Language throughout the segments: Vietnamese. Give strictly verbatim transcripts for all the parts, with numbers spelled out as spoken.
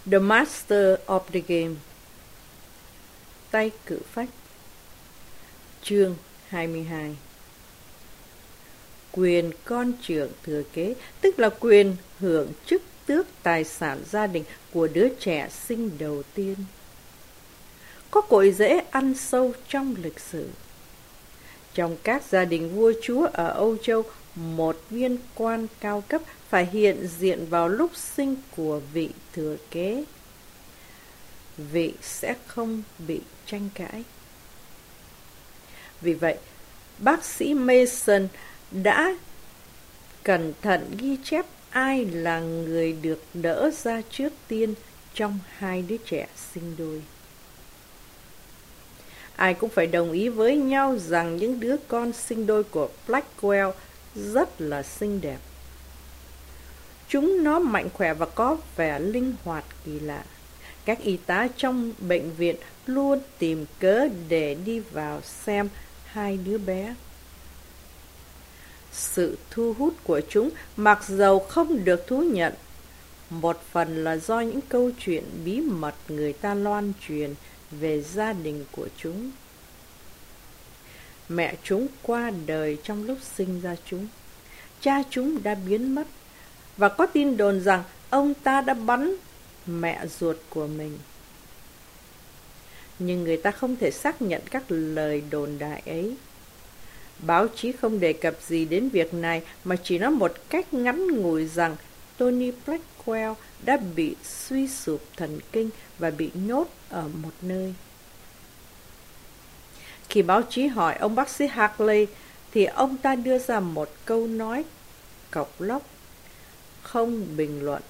The Master of the Game. Tay cự phách. Chương hai mươi hai. Quyền con trưởng thừa kế, tức là quyền hưởng chức tước tài sản gia đình của đứa trẻ sinh đầu tiên. Có cội rễ ăn sâu trong lịch sử. Trong các gia đình vua chúa ở Âu Châu, một viên quan cao cấp phải hiện diện vào lúc sinh của vị thừa kế. Vị sẽ không bị tranh cãi. Vì vậy, bác sĩ Mason đã cẩn thận ghi chép ai là người được đỡ ra trước tiên trong hai đứa trẻ sinh đôi. Ai cũng phải đồng ý với nhau rằng những đứa con sinh đôi của Blackwell rất là xinh đẹp. Chúng nó mạnh khỏe và có vẻ linh hoạt kỳ lạ. Các y tá trong bệnh viện luôn tìm cớ để đi vào xem hai đứa bé. Sự thu hút của chúng, mặc dầu không được thú nhận, một phần là do những câu chuyện bí mật người ta loan truyền về gia đình của chúng. Mẹ chúng qua đời trong lúc sinh ra chúng. Cha chúng đã biến mất, và có tin đồn rằng ông ta đã bắn mẹ ruột của mình. Nhưng người ta không thể xác nhận các lời đồn đại ấy. Báo chí không đề cập gì đến việc này, mà chỉ nói một cách ngắn ngủi rằng Tony Blackwell đã bị suy sụp thần kinh và bị nhốt ở một nơi. Khi báo chí hỏi ông bác sĩ Hartley, thì ông ta đưa ra một câu nói cộc lốc: không bình luận.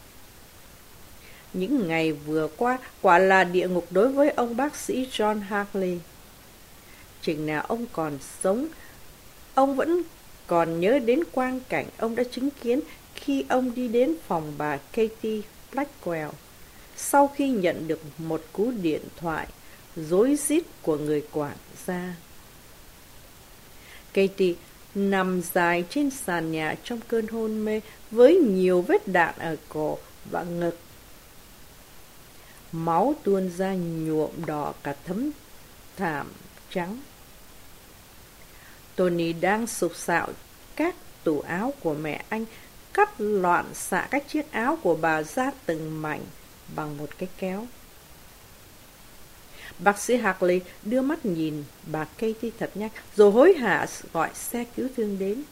Những ngày vừa qua quả là địa ngục đối với ông bác sĩ John Hartley. Chừng nào ông còn sống, ông vẫn còn nhớ đến quang cảnh ông đã chứng kiến khi ông đi đến phòng bà Katie Blackwell sau khi nhận được một cú điện thoại rối rít của người quản gia. Katie nằm dài trên sàn nhà trong cơn hôn mê với nhiều vết đạn ở cổ và ngực. Máu tuôn ra nhuộm đỏ cả tấm thảm trắng. Tony đang sục sạo các tủ áo của mẹ anh, cắt loạn xạ các chiếc áo của bà ra từng mảnh bằng một cái kéo. Bác sĩ Hartley đưa mắt nhìn bà Katie thật nhanh, rồi hối hả gọi xe cứu thương đến.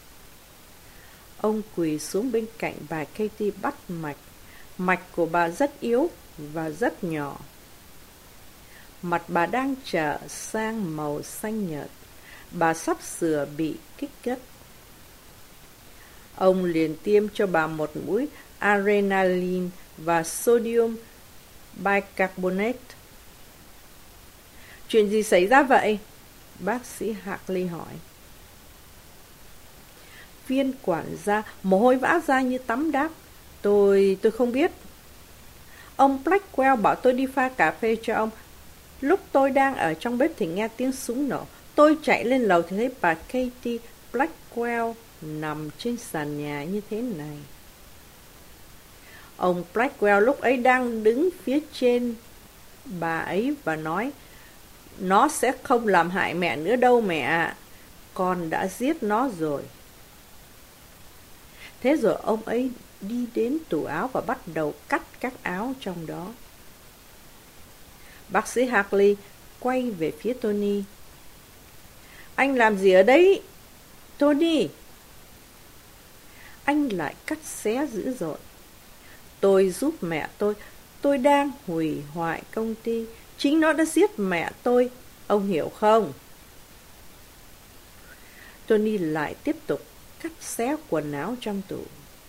Ông quỳ xuống bên cạnh bà Katie bắt mạch. Mạch của bà rất yếu và rất nhỏ. Mặt bà đang trở sang màu xanh nhợt. Bà sắp sửa bị kích gất. Ông liền tiêm cho bà một mũi adrenaline và sodium bicarbonate. Chuyện gì xảy ra vậy? Bác sĩ Hartley hỏi. Viên quản gia mồ hôi vã ra như tắm đáp. Tôi, tôi không biết. Ông Blackwell bảo tôi đi pha cà phê cho ông. Lúc tôi đang ở trong bếp thì nghe tiếng súng nổ. Tôi chạy lên lầu thì thấy bà Katie Blackwell nằm trên sàn nhà như thế này. Ông Blackwell lúc ấy đang đứng phía trên bà ấy và nói: nó sẽ không làm hại mẹ nữa đâu mẹ ạ. Con đã giết nó rồi. Thế rồi ông ấy đi đến tủ áo và bắt đầu cắt các áo trong đó. Bác sĩ Hartley quay về phía Tony. Anh làm gì ở đấy, Tony? Anh lại cắt xé dữ dội. Tôi giúp mẹ tôi. Tôi đang hủy hoại công ty. Chính nó đã giết mẹ tôi. Ông hiểu không? Tony lại tiếp tục cắt xé quần áo trong tủ.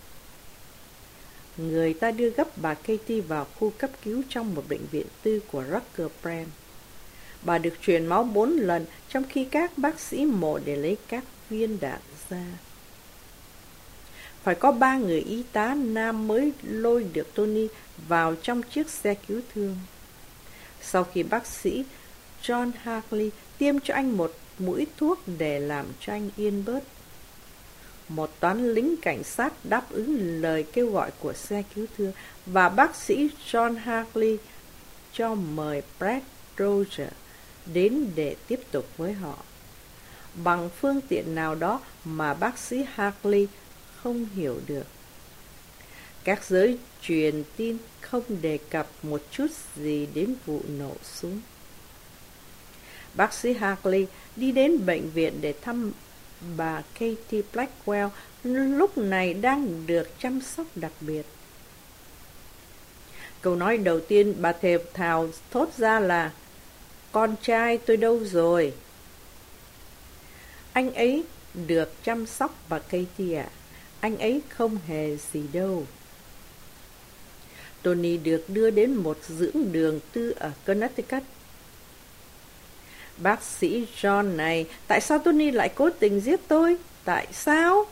Người ta đưa gấp bà Katie vào khu cấp cứu trong một bệnh viện tư của Rucker Brand. Bà được truyền máu bốn lần trong khi các bác sĩ mổ để lấy các viên đạn ra. Phải có ba người y tá nam mới lôi được Tony vào trong chiếc xe cứu thương. Sau khi bác sĩ John Hartley tiêm cho anh một mũi thuốc để làm cho anh yên bớt, một toán lính cảnh sát đáp ứng lời kêu gọi của xe cứu thương và bác sĩ John Hartley cho mời Brett Roger đến để tiếp tục với họ. Bằng phương tiện nào đó mà bác sĩ Hartley không hiểu được. Các giới truyền tin không đề cập một chút gì đến vụ nổ súng. Bác sĩ Hartley đi đến bệnh viện để thăm bà Katie Blackwell, lúc này đang được chăm sóc đặc biệt. Câu nói đầu tiên bà thều thào thốt ra là: "Con trai tôi đâu rồi?" "Anh ấy được chăm sóc bà Katie ạ. Anh ấy không hề gì đâu." Tony được đưa đến một dưỡng đường tư ở Connecticut. "Bác sĩ John này, tại sao Tony lại cố tình giết tôi? Tại sao?"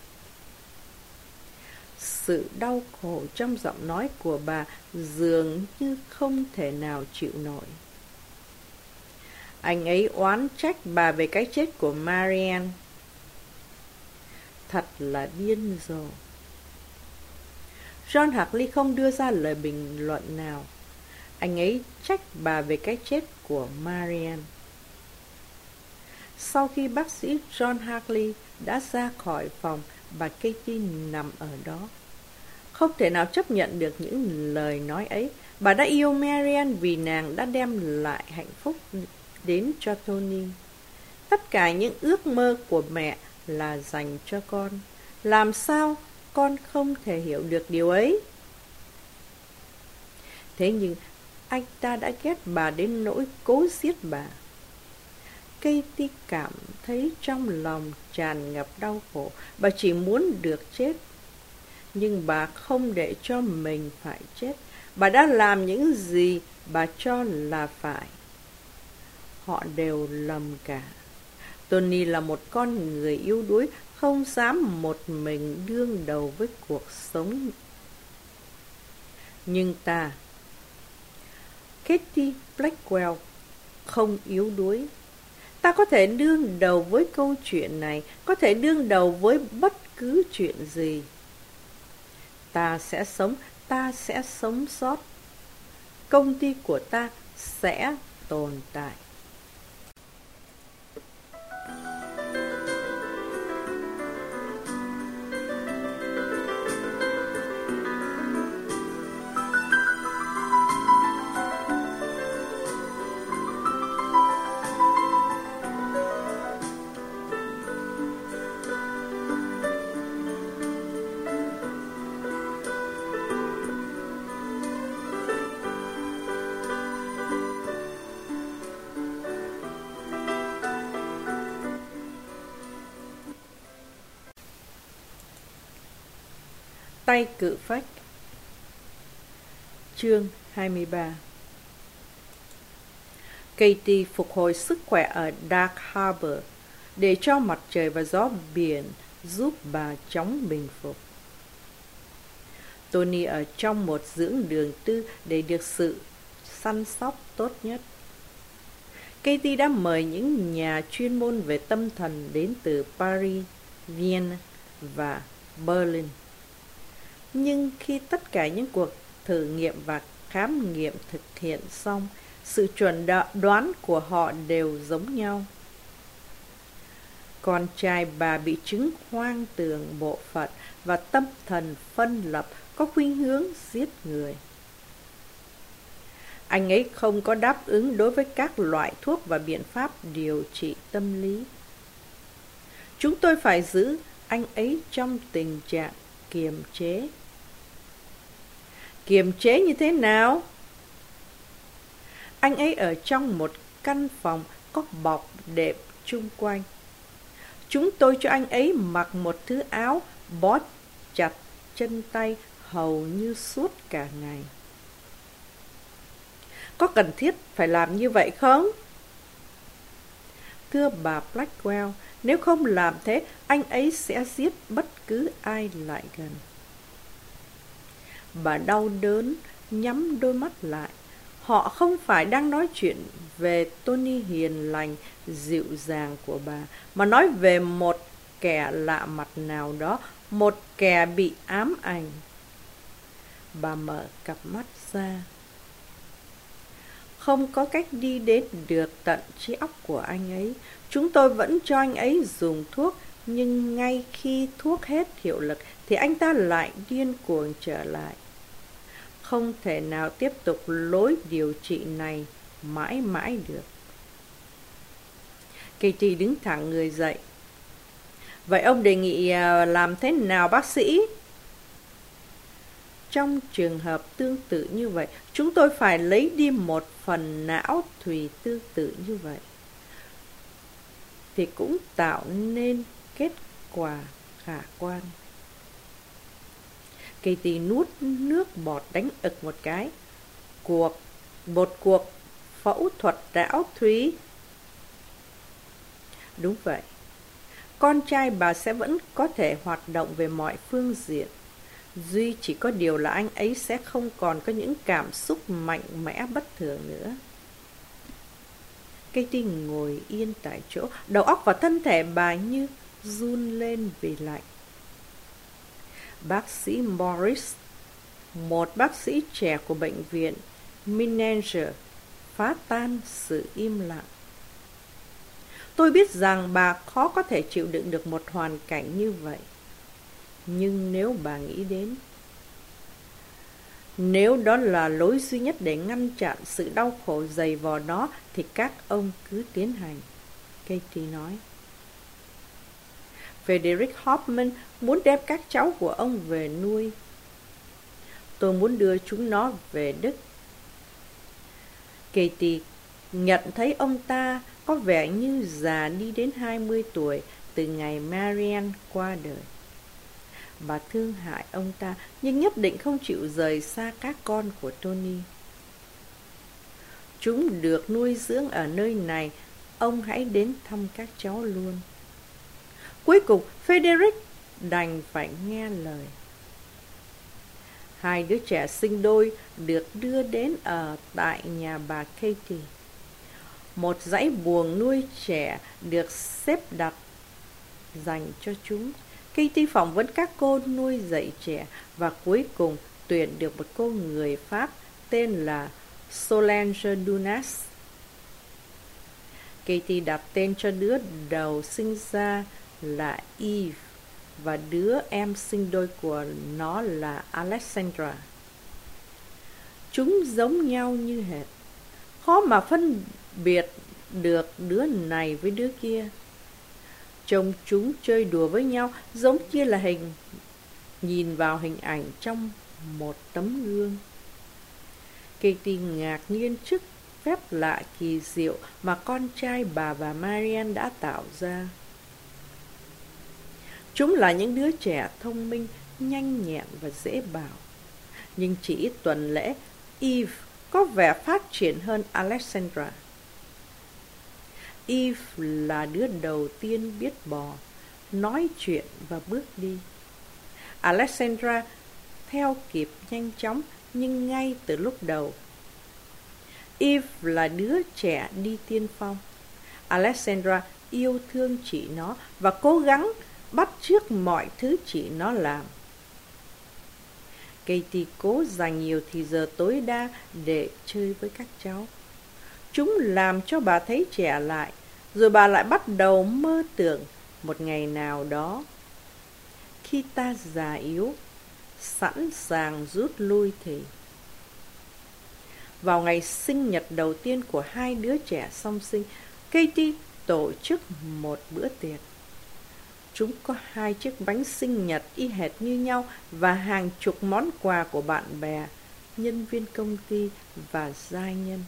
Sự đau khổ trong giọng nói của bà dường như không thể nào chịu nổi. "Anh ấy oán trách bà về cái chết của Marianne." Thật là điên rồ. John Hartley không đưa ra lời bình luận nào. Anh ấy trách bà về cái chết của Marianne. Sau khi bác sĩ John Hartley đã ra khỏi phòng, bà Katie nằm ở đó. Không thể nào chấp nhận được những lời nói ấy. Bà đã yêu Marianne vì nàng đã đem lại hạnh phúc đến cho Tony. Tất cả những ước mơ của mẹ là dành cho con. Làm sao con không thể hiểu được điều ấy? Thế nhưng anh ta đã ghét bà đến nỗi cố giết bà. Katie cảm thấy trong lòng tràn ngập đau khổ. Bà chỉ muốn được chết. Nhưng bà không để cho mình phải chết. Bà đã làm những gì bà cho là phải. Họ đều lầm cả. Tony là một con người yếu đuối, không dám một mình đương đầu với cuộc sống. Nhưng ta, Katie Blackwell, không yếu đuối. Ta có thể đương đầu với câu chuyện này, có thể đương đầu với bất cứ chuyện gì. Ta sẽ sống, ta sẽ sống sót. Công ty của ta sẽ tồn tại. Tay cự phách. Chương hai mươi ba. Katie phục hồi sức khỏe ở Dark Harbor để cho mặt trời và gió biển giúp bà chóng bình phục. Tony ở trong một dưỡng đường tư để được sự săn sóc tốt nhất. Katie đã mời những nhà chuyên môn về tâm thần đến từ Paris, Vienna và Berlin. Nhưng khi tất cả những cuộc thử nghiệm và khám nghiệm thực hiện xong, sự chuẩn đoán của họ đều giống nhau. Con trai bà bị chứng hoang tưởng bộ phận và tâm thần phân lập, có khuynh hướng giết người. Anh ấy không có đáp ứng đối với các loại thuốc và biện pháp điều trị tâm lý. Chúng tôi phải giữ anh ấy trong tình trạng kiềm chế. Kiềm chế như thế nào? Anh ấy ở trong một căn phòng có bọc đệm chung quanh. Chúng tôi cho anh ấy mặc một thứ áo bó chặt chân tay hầu như suốt cả ngày. Có cần thiết phải làm như vậy không? Thưa bà Blackwell, nếu không làm thế, anh ấy sẽ giết bất cứ ai lại gần. Bà đau đớn, nhắm đôi mắt lại. Họ không phải đang nói chuyện về Tony hiền lành, dịu dàng của bà, mà nói về một kẻ lạ mặt nào đó, một kẻ bị ám ảnh. Bà mở cặp mắt ra. Không có cách đi đến được tận trí óc của anh ấy. Chúng tôi vẫn cho anh ấy dùng thuốc, nhưng ngay khi thuốc hết hiệu lực thì anh ta lại điên cuồng trở lại. Không thể nào tiếp tục lối điều trị này mãi mãi được. Katie đứng thẳng người dậy. Vậy ông đề nghị làm thế nào bác sĩ? Trong trường hợp tương tự như vậy, chúng tôi phải lấy đi một phần não thùy tương tự như vậy, thì cũng tạo nên kết quả khả quan. Katie nuốt nước bọt đánh ực một cái. Cuộc, một cuộc phẫu thuật não thúy. Đúng vậy. Con trai bà sẽ vẫn có thể hoạt động về mọi phương diện. Duy chỉ có điều là anh ấy sẽ không còn có những cảm xúc mạnh mẽ bất thường nữa. Katie ngồi yên tại chỗ, đầu óc và thân thể bà như run lên vì lạnh. Bác sĩ Morris, một bác sĩ trẻ của bệnh viện Menninger, phá tan sự im lặng. Tôi biết rằng bà khó có thể chịu đựng được một hoàn cảnh như vậy. Nhưng nếu bà nghĩ đến, nếu đó là lối duy nhất để ngăn chặn sự đau khổ dày vò đó, thì các ông cứ tiến hành. Katie nói. Frederick Hoffman muốn đem các cháu của ông về nuôi. Tôi muốn đưa chúng nó về Đức. Katie nhận thấy ông ta có vẻ như già đi đến hai mươi tuổi từ ngày Marianne qua đời. Bà thương hại ông ta, nhưng nhất định không chịu rời xa các con của Tony. Chúng được nuôi dưỡng ở nơi này, ông hãy đến thăm các cháu luôn. Cuối cùng, Frederick đành phải nghe lời. Hai đứa trẻ sinh đôi được đưa đến ở tại nhà bà Katie. Một dãy buồng nuôi trẻ được xếp đặt dành cho chúng. Katie phỏng vấn các cô nuôi dạy trẻ và cuối cùng tuyển được một cô người Pháp tên là Solange Dunas. Katie đặt tên cho đứa đầu sinh ra là Eve và đứa em sinh đôi của nó là Alexandra. Chúng giống nhau như hệt, khó mà phân biệt được đứa này với đứa kia. Trông chúng chơi đùa với nhau giống như là hình nhìn vào hình ảnh trong một tấm gương. Katie ngạc nhiên trước phép lạ kỳ diệu mà con trai bà và Marianne đã tạo ra. Chúng là những đứa trẻ thông minh, nhanh nhẹn và dễ bảo. Nhưng chỉ ít tuần lễ, Eve có vẻ phát triển hơn Alexandra. Eve là đứa đầu tiên biết bò, nói chuyện và bước đi. Alexandra theo kịp nhanh chóng, nhưng ngay từ lúc đầu. Eve là đứa trẻ đi tiên phong. Alexandra yêu thương chị nó và cố gắng bắt chước mọi thứ chị nó làm. Katie cố dành nhiều thì giờ tối đa để chơi với các cháu. Chúng làm cho bà thấy trẻ lại, rồi bà lại bắt đầu mơ tưởng một ngày nào đó, khi ta già yếu, sẵn sàng rút lui thì. Vào ngày sinh nhật đầu tiên của hai đứa trẻ song sinh, Katie tổ chức một bữa tiệc. Chúng có hai chiếc bánh sinh nhật y hệt như nhau và hàng chục món quà của bạn bè, nhân viên công ty và gia nhân.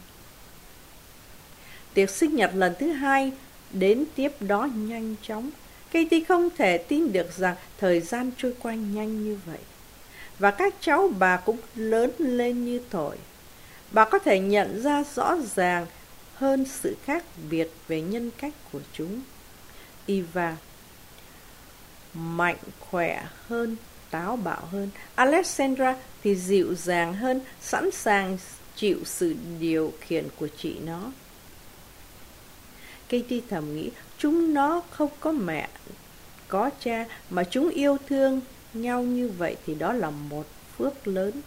Tiệc sinh nhật lần thứ hai đến tiếp đó nhanh chóng. Katie không thể tin được rằng thời gian trôi qua nhanh như vậy. Và các cháu bà cũng lớn lên như thổi. Bà có thể nhận ra rõ ràng hơn sự khác biệt về nhân cách của chúng. Eva mạnh khỏe hơn, táo bạo hơn. Alexandra thì dịu dàng hơn, sẵn sàng chịu sự điều khiển của chị nó. Katie thầm nghĩ, chúng nó không có mẹ có cha mà chúng yêu thương nhau như vậy thì đó là một phước lớn.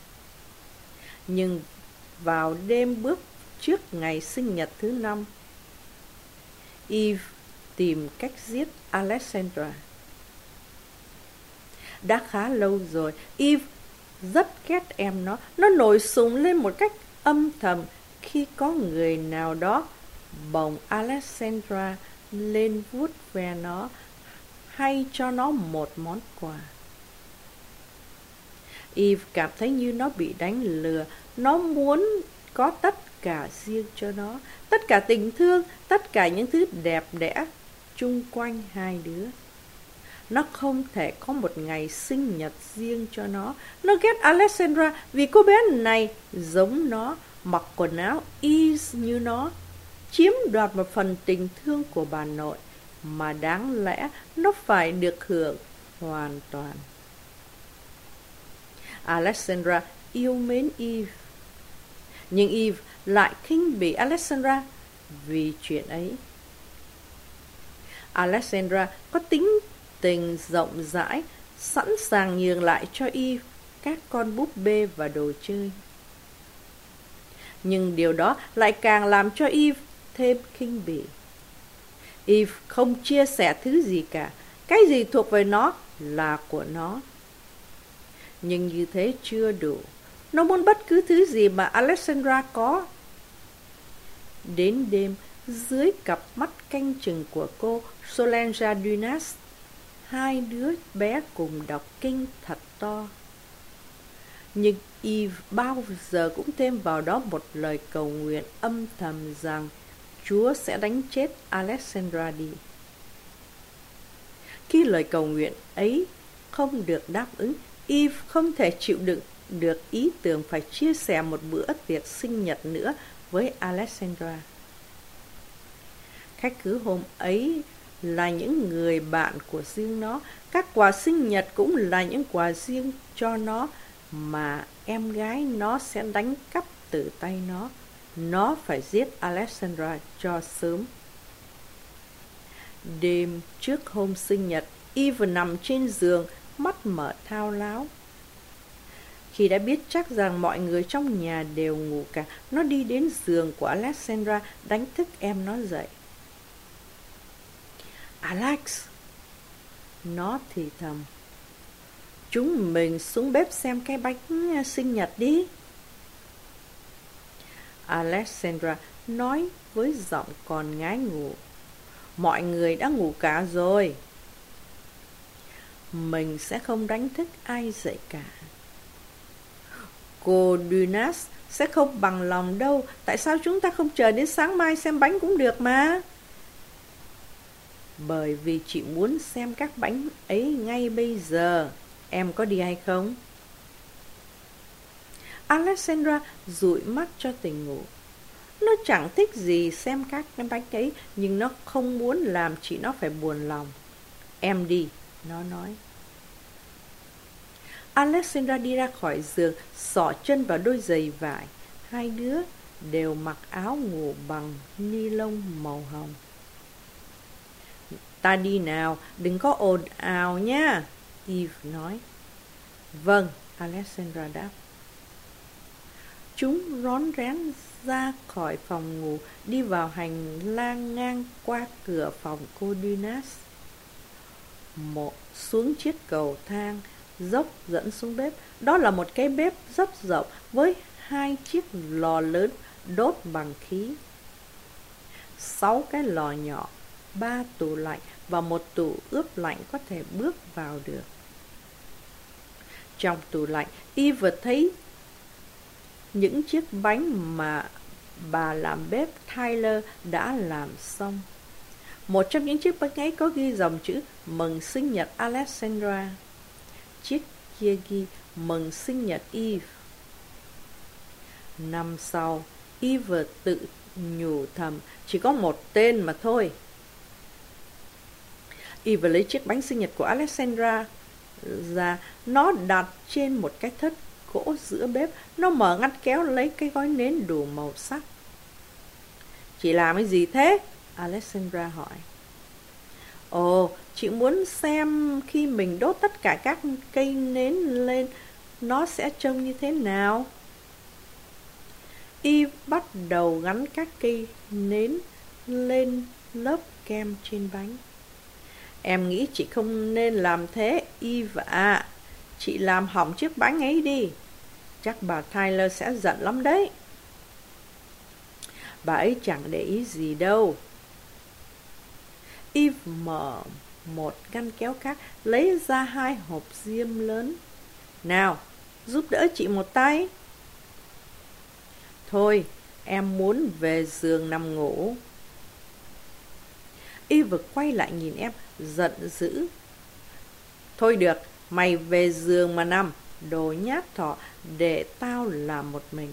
Nhưng vào đêm bước trước ngày sinh nhật thứ năm, Eve tìm cách giết Alexandra. Đã khá lâu rồi, Eve rất ghét em nó. Nó nổi sùng lên một cách âm thầm khi có người nào đó bồng Alexandra lên vuốt ve nó hay cho nó một món quà. Eve cảm thấy như nó bị đánh lừa. Nó muốn có tất cả riêng cho nó, tất cả tình thương, tất cả những thứ đẹp đẽ chung quanh hai đứa. Nó không thể có một ngày sinh nhật riêng cho nó. Nó ghét Alexandra vì cô bé này giống nó, mặc quần áo y như nó, chiếm đoạt một phần tình thương của bà nội mà đáng lẽ nó phải được hưởng hoàn toàn. Alexandra yêu mến Eve, nhưng Eve lại khinh bỉ Alexandra vì chuyện ấy. Alexandra có tính tình rộng rãi, sẵn sàng nhường lại cho Eve các con búp bê và đồ chơi. Nhưng điều đó lại càng làm cho Eve thêm khinh bỉ. Eve không chia sẻ thứ gì cả. Cái gì thuộc về nó là của nó. Nhưng như thế chưa đủ. Nó muốn bất cứ thứ gì mà Alexandra có. Đến đêm, dưới cặp mắt canh chừng của cô, Solange Dunas, hai đứa bé cùng đọc kinh thật to. Nhưng Eve bao giờ cũng thêm vào đó một lời cầu nguyện âm thầm rằng Chúa sẽ đánh chết Alexandra đi. Khi lời cầu nguyện ấy không được đáp ứng, Eve không thể chịu đựng được ý tưởng phải chia sẻ một bữa tiệc sinh nhật nữa với Alexandra. Khách khứa hôm ấy là những người bạn của riêng nó. Các quà sinh nhật cũng là những quà riêng cho nó mà em gái nó sẽ đánh cắp từ tay nó. Nó phải giết Alexandra cho sớm. Đêm trước hôm sinh nhật, Eve nằm trên giường, mắt mở thao láo. Khi đã biết chắc rằng mọi người trong nhà đều ngủ cả, nó đi đến giường của Alexandra, đánh thức em nó dậy. Alex, nó thì thầm, chúng mình xuống bếp xem cái bánh sinh nhật đi. Alexandra nói với giọng còn ngái ngủ, mọi người đã ngủ cả rồi. Mình sẽ không đánh thức ai dậy cả. Cô Dunas sẽ không bằng lòng đâu. Tại sao chúng ta không chờ đến sáng mai xem bánh cũng được mà? Bởi vì chị muốn xem các bánh ấy ngay bây giờ. Em có đi hay không? Alexandra dụi mắt cho tỉnh ngủ. Nó chẳng thích gì xem các cái bánh ấy, nhưng nó không muốn làm chị nó phải buồn lòng. Em đi, nó nói. Alexandra đi ra khỏi giường, xỏ chân vào đôi giày vải. Hai đứa đều mặc áo ngủ bằng ni lông màu hồng. Ta đi nào, đừng có ồn ào nha, Eve nói. Vâng, Alexandra đáp. Chúng rón rén ra khỏi phòng ngủ, đi vào hành lang ngang qua cửa phòng cô Dunas. Một xuống chiếc cầu thang dốc dẫn xuống bếp. Đó là một cái bếp rất rộng với hai chiếc lò lớn đốt bằng khí, sáu cái lò nhỏ, ba tủ lạnh và một tủ ướp lạnh có thể bước vào được. Trong tủ lạnh, Eve thấy những chiếc bánh mà bà làm bếp Tyler đã làm xong. Một trong những chiếc bánh ấy có ghi dòng chữ mừng sinh nhật Alexandra. Chiếc kia ghi mừng sinh nhật Eve. Năm sau, Eve tự nhủ thầm, chỉ có một tên mà thôi. Eve lấy chiếc bánh sinh nhật của Alexandra ra, nó đặt trên một cái thớt gỗ giữa bếp. Nó mở ngăn kéo lấy cái gói nến đủ màu sắc. Chị làm cái gì thế? Alexandra hỏi. Ồ, chị muốn xem khi mình đốt tất cả các cây nến lên, nó sẽ trông như thế nào. Eve bắt đầu gắn các cây nến lên lớp kem trên bánh. Em nghĩ chị không nên làm thế, Eve ạ. Chị làm hỏng chiếc bánh ấy đi. Chắc bà Tyler sẽ giận lắm đấy. Bà ấy chẳng để ý gì đâu. Eve mở một ngăn kéo khác, lấy ra hai hộp diêm lớn. Nào, giúp đỡ chị một tay. Thôi, em muốn về giường nằm ngủ. Eve quay lại nhìn em, giận dữ. Thôi được, mày về giường mà nằm, đồ nhát thỏ, để tao làm một mình.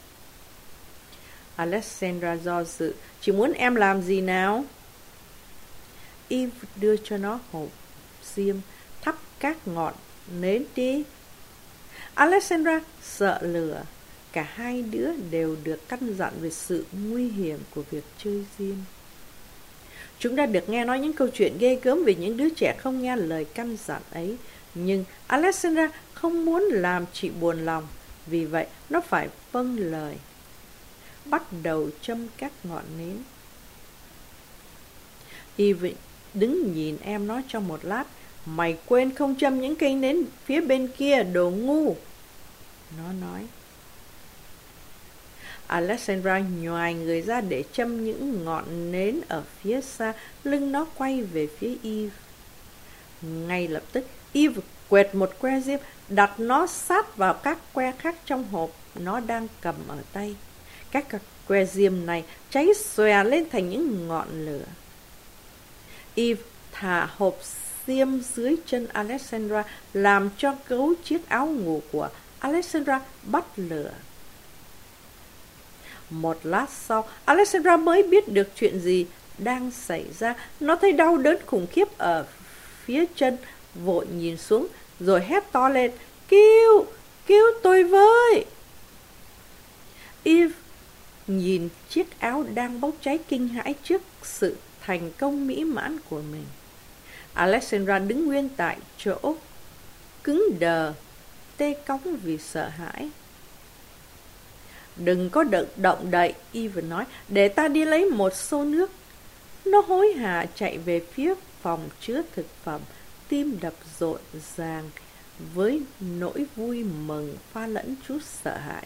Alexandra do dự. Chị muốn em làm gì nào? Eve đưa cho nó hộp diêm, thắp các ngọn nến đi. Alexandra sợ lửa. Cả hai đứa đều được căn dặn về sự nguy hiểm của việc chơi diêm. Chúng đã được nghe nói những câu chuyện ghê gớm về những đứa trẻ không nghe lời căn dặn ấy. Nhưng Alexandra không muốn làm chị buồn lòng, vì vậy nó phải vâng lời. Bắt đầu châm các ngọn nến. Eve đứng nhìn em nó trong một lát. Mày quên không châm những cây nến phía bên kia, đồ ngu. Nó nói. Alexandra nhoài người ra để châm những ngọn nến ở phía xa, lưng nó quay về phía Eve. Ngay lập tức, Eve quẹt một que diêm, đặt nó sát vào các que khác trong hộp nó đang cầm ở tay. Các que diêm này cháy xòe lên thành những ngọn lửa. Eve thả hộp diêm dưới chân Alexandra, làm cho gấu chiếc áo ngủ của Alexandra bắt lửa. Một lát sau, Alexandra mới biết được chuyện gì đang xảy ra. Nó thấy đau đớn khủng khiếp ở phía chân, vội nhìn xuống, rồi hét to lên. Cứu, cứu tôi với! Eve nhìn chiếc áo đang bốc cháy kinh hãi trước sự thành công mỹ mãn của mình. Alexandra đứng nguyên tại chỗ, cứng đờ, tê cóng vì sợ hãi. Đừng có động, động đậy, Eve nói, để ta đi lấy một xô nước. Nó hối hả chạy về phía phòng chứa thực phẩm, tim đập rộn ràng với nỗi vui mừng pha lẫn chút sợ hãi.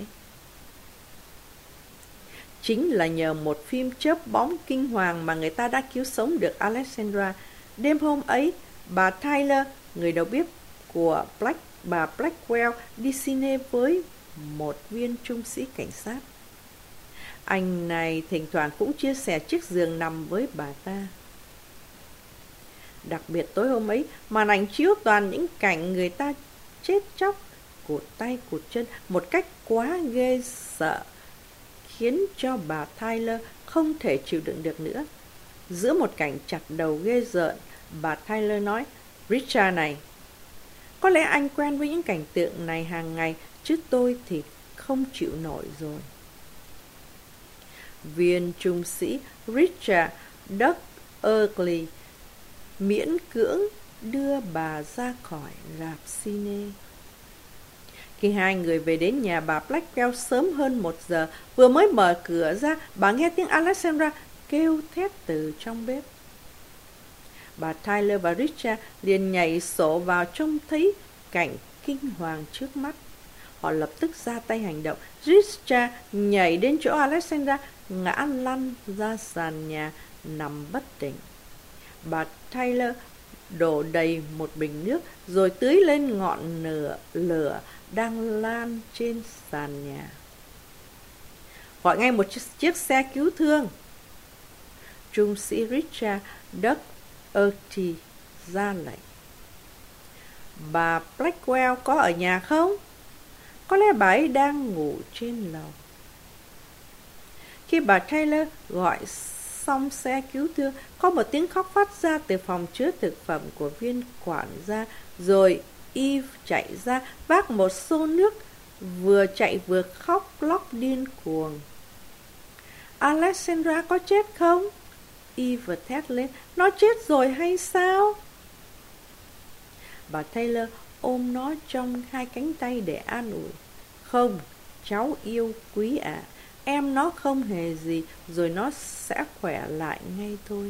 Chính là nhờ một phim chớp bóng kinh hoàng mà người ta đã cứu sống được Alexandra. Đêm hôm ấy, bà Tyler, người đầu bếp của Black, bà Blackwell, đi cine với một viên trung sĩ cảnh sát. Anh này thỉnh thoảng cũng chia sẻ chiếc giường nằm với bà ta. Đặc biệt tối hôm ấy, màn ảnh chiếu toàn những cảnh người ta chết chóc, cụt tay cụt chân một cách quá ghê sợ, khiến cho bà Tyler không thể chịu đựng được nữa. Giữa một cảnh chặt đầu ghê rợn, bà Tyler nói, Richard này, có lẽ anh quen với những cảnh tượng này hàng ngày, chứ tôi thì không chịu nổi rồi. Viên trung sĩ Richard Duggan miễn cưỡng đưa bà ra khỏi rạp cine. Khi hai người về đến nhà bà Blackwell sớm hơn một giờ, vừa mới mở cửa ra, bà nghe tiếng Alexandra kêu thét từ trong bếp. Bà Tyler và Richard liền nhảy sổ vào trông thấy cảnh kinh hoàng trước mắt. Họ lập tức ra tay hành động. Richard nhảy đến chỗ Alexandra, ngã lăn ra sàn nhà, nằm bất tỉnh. Bà Tyler đổ đầy một bình nước, rồi tưới lên ngọn lửa, lửa đang lan trên sàn nhà. Gọi ngay một chiếc, chiếc xe cứu thương. Trung sĩ Richard Duggan ra lệnh. Bà Blackwell có ở nhà không? Có lẽ bà ấy đang ngủ trên lầu. Khi bà Taylor gọi xong xe cứu thương, có một tiếng khóc phát ra từ phòng chứa thực phẩm của viên quản gia. Rồi Eve chạy ra vác một xô nước, vừa chạy vừa khóc lóc điên cuồng. Alexandra có chết không? Eve thét lên. Nó chết rồi hay sao? Bà Taylor ôm nó trong hai cánh tay để an ủi. Không, cháu yêu quý ạ, à, em nó không hề gì, rồi nó sẽ khỏe lại ngay thôi.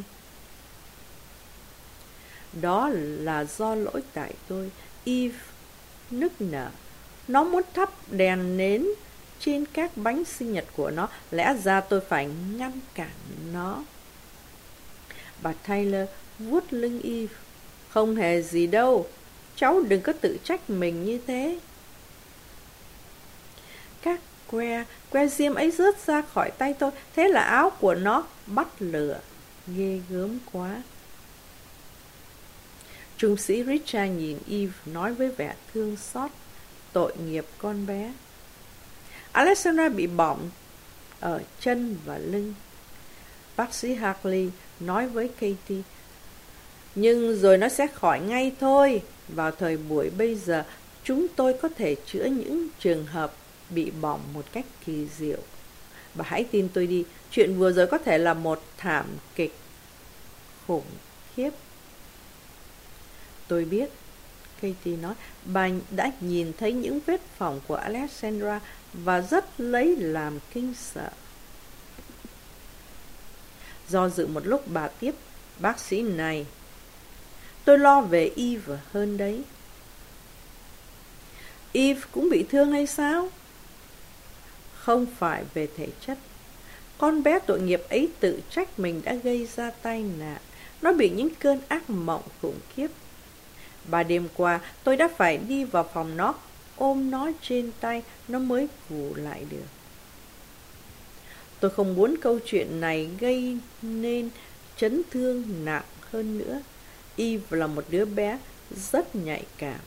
Đó là do lỗi tại tôi, Eve nức nở. Nó muốn thắp đèn nến trên các bánh sinh nhật của nó, lẽ ra tôi phải ngăn cản nó. Bà Taylor vuốt lưng Eve. Không hề gì đâu, cháu đừng có tự trách mình như thế. Các que, que diêm ấy rớt ra khỏi tay tôi, thế là áo của nó bắt lửa. Ghê gớm quá. Trung sĩ Richard nhìn Eve nói với vẻ thương xót. Tội nghiệp con bé. Alexandra bị bỏng ở chân và lưng. Bác sĩ Hartley nói với Katie. Nhưng rồi nó sẽ khỏi ngay thôi. Vào thời buổi bây giờ, chúng tôi có thể chữa những trường hợp bị bỏng một cách kỳ diệu. Bà hãy tin tôi đi, chuyện vừa rồi có thể là một thảm kịch khủng khiếp. Tôi biết, Katie nói, bà đã nhìn thấy những vết phỏng của Alexandra và rất lấy làm kinh sợ. Do dự một lúc bà tiếp, bác sĩ này, tôi lo về Eve hơn đấy. Eve cũng bị thương hay sao? Không phải về thể chất. Con bé tội nghiệp ấy tự trách mình đã gây ra tai nạn. Nó bị những cơn ác mộng khủng khiếp. Ba đêm qua tôi đã phải đi vào phòng nó, ôm nó trên tay, nó mới ngủ lại được. Tôi không muốn câu chuyện này gây nên chấn thương nặng hơn nữa. Eve là một đứa bé rất nhạy cảm.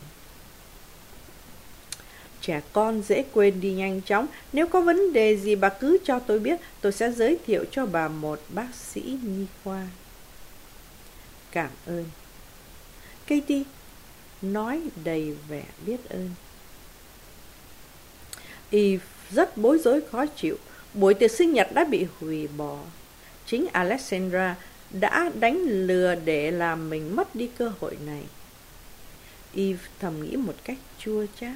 Trẻ con dễ quên đi nhanh chóng. Nếu có vấn đề gì bà cứ cho tôi biết, tôi sẽ giới thiệu cho bà một bác sĩ nhi khoa. Cảm ơn. Katie nói đầy vẻ biết ơn. Eve rất bối rối khó chịu. Buổi tiệc sinh nhật đã bị hủy bỏ. Chính Alexandra đã đánh lừa để làm mình mất đi cơ hội này. Eve thầm nghĩ một cách chua chát.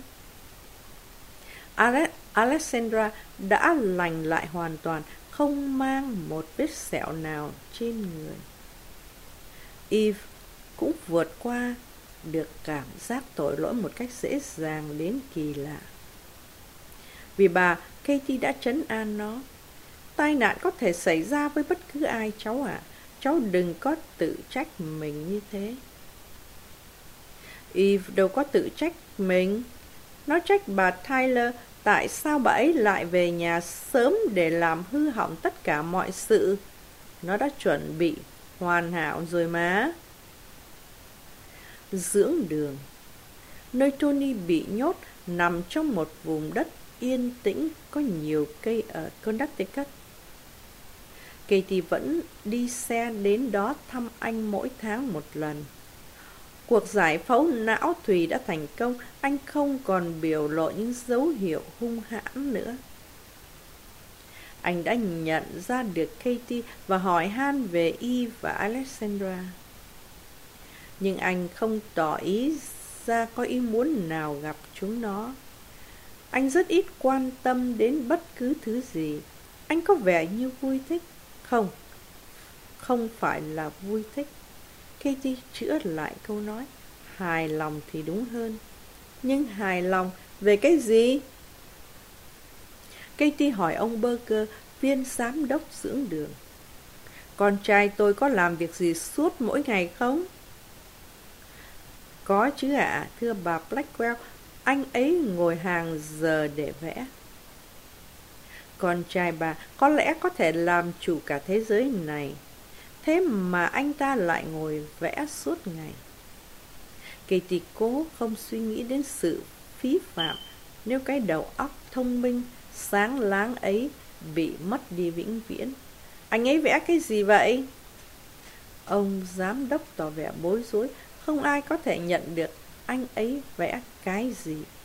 Ale- Alexandra đã lành lại hoàn toàn, không mang một vết sẹo nào trên người. Eve cũng vượt qua được cảm giác tội lỗi một cách dễ dàng đến kỳ lạ. Vì bà, Katie đã trấn an nó. Tai nạn có thể xảy ra với bất cứ ai cháu ạ. À. Cháu đừng có tự trách mình như thế. Eve đâu có tự trách mình. Nó trách bà Taylor tại sao bà ấy lại về nhà sớm để làm hư hỏng tất cả mọi sự. Nó đã chuẩn bị hoàn hảo rồi mà. Dưỡng đường. Nơi Tony bị nhốt nằm trong một vùng đất yên tĩnh có nhiều cây ở Connecticut. Katie vẫn đi xe đến đó thăm anh mỗi tháng một lần. Cuộc giải phẫu não Thùy đã thành công, anh không còn biểu lộ những dấu hiệu hung hãn nữa. Anh đã nhận ra được Katie và hỏi han về Eve và Alexandra. Nhưng anh không tỏ ý ra có ý muốn nào gặp chúng nó. Anh rất ít quan tâm đến bất cứ thứ gì. Anh có vẻ như vui thích. Không, không phải là vui thích. Katie chữa lại câu nói. Hài lòng thì đúng hơn. Nhưng hài lòng về cái gì? Katie hỏi ông Berger, viên giám đốc dưỡng đường. Con trai tôi có làm việc gì suốt mỗi ngày không? Có chứ ạ, à, thưa bà Blackwell. Anh ấy ngồi hàng giờ để vẽ. Con trai bà có lẽ có thể làm chủ cả thế giới này. Thế mà anh ta lại ngồi vẽ suốt ngày. Katie cố không suy nghĩ đến sự phí phạm nếu cái đầu óc thông minh, sáng láng ấy bị mất đi vĩnh viễn. Anh ấy vẽ cái gì vậy? Ông giám đốc tỏ vẻ bối rối. Không ai có thể nhận được anh ấy vẽ cái gì.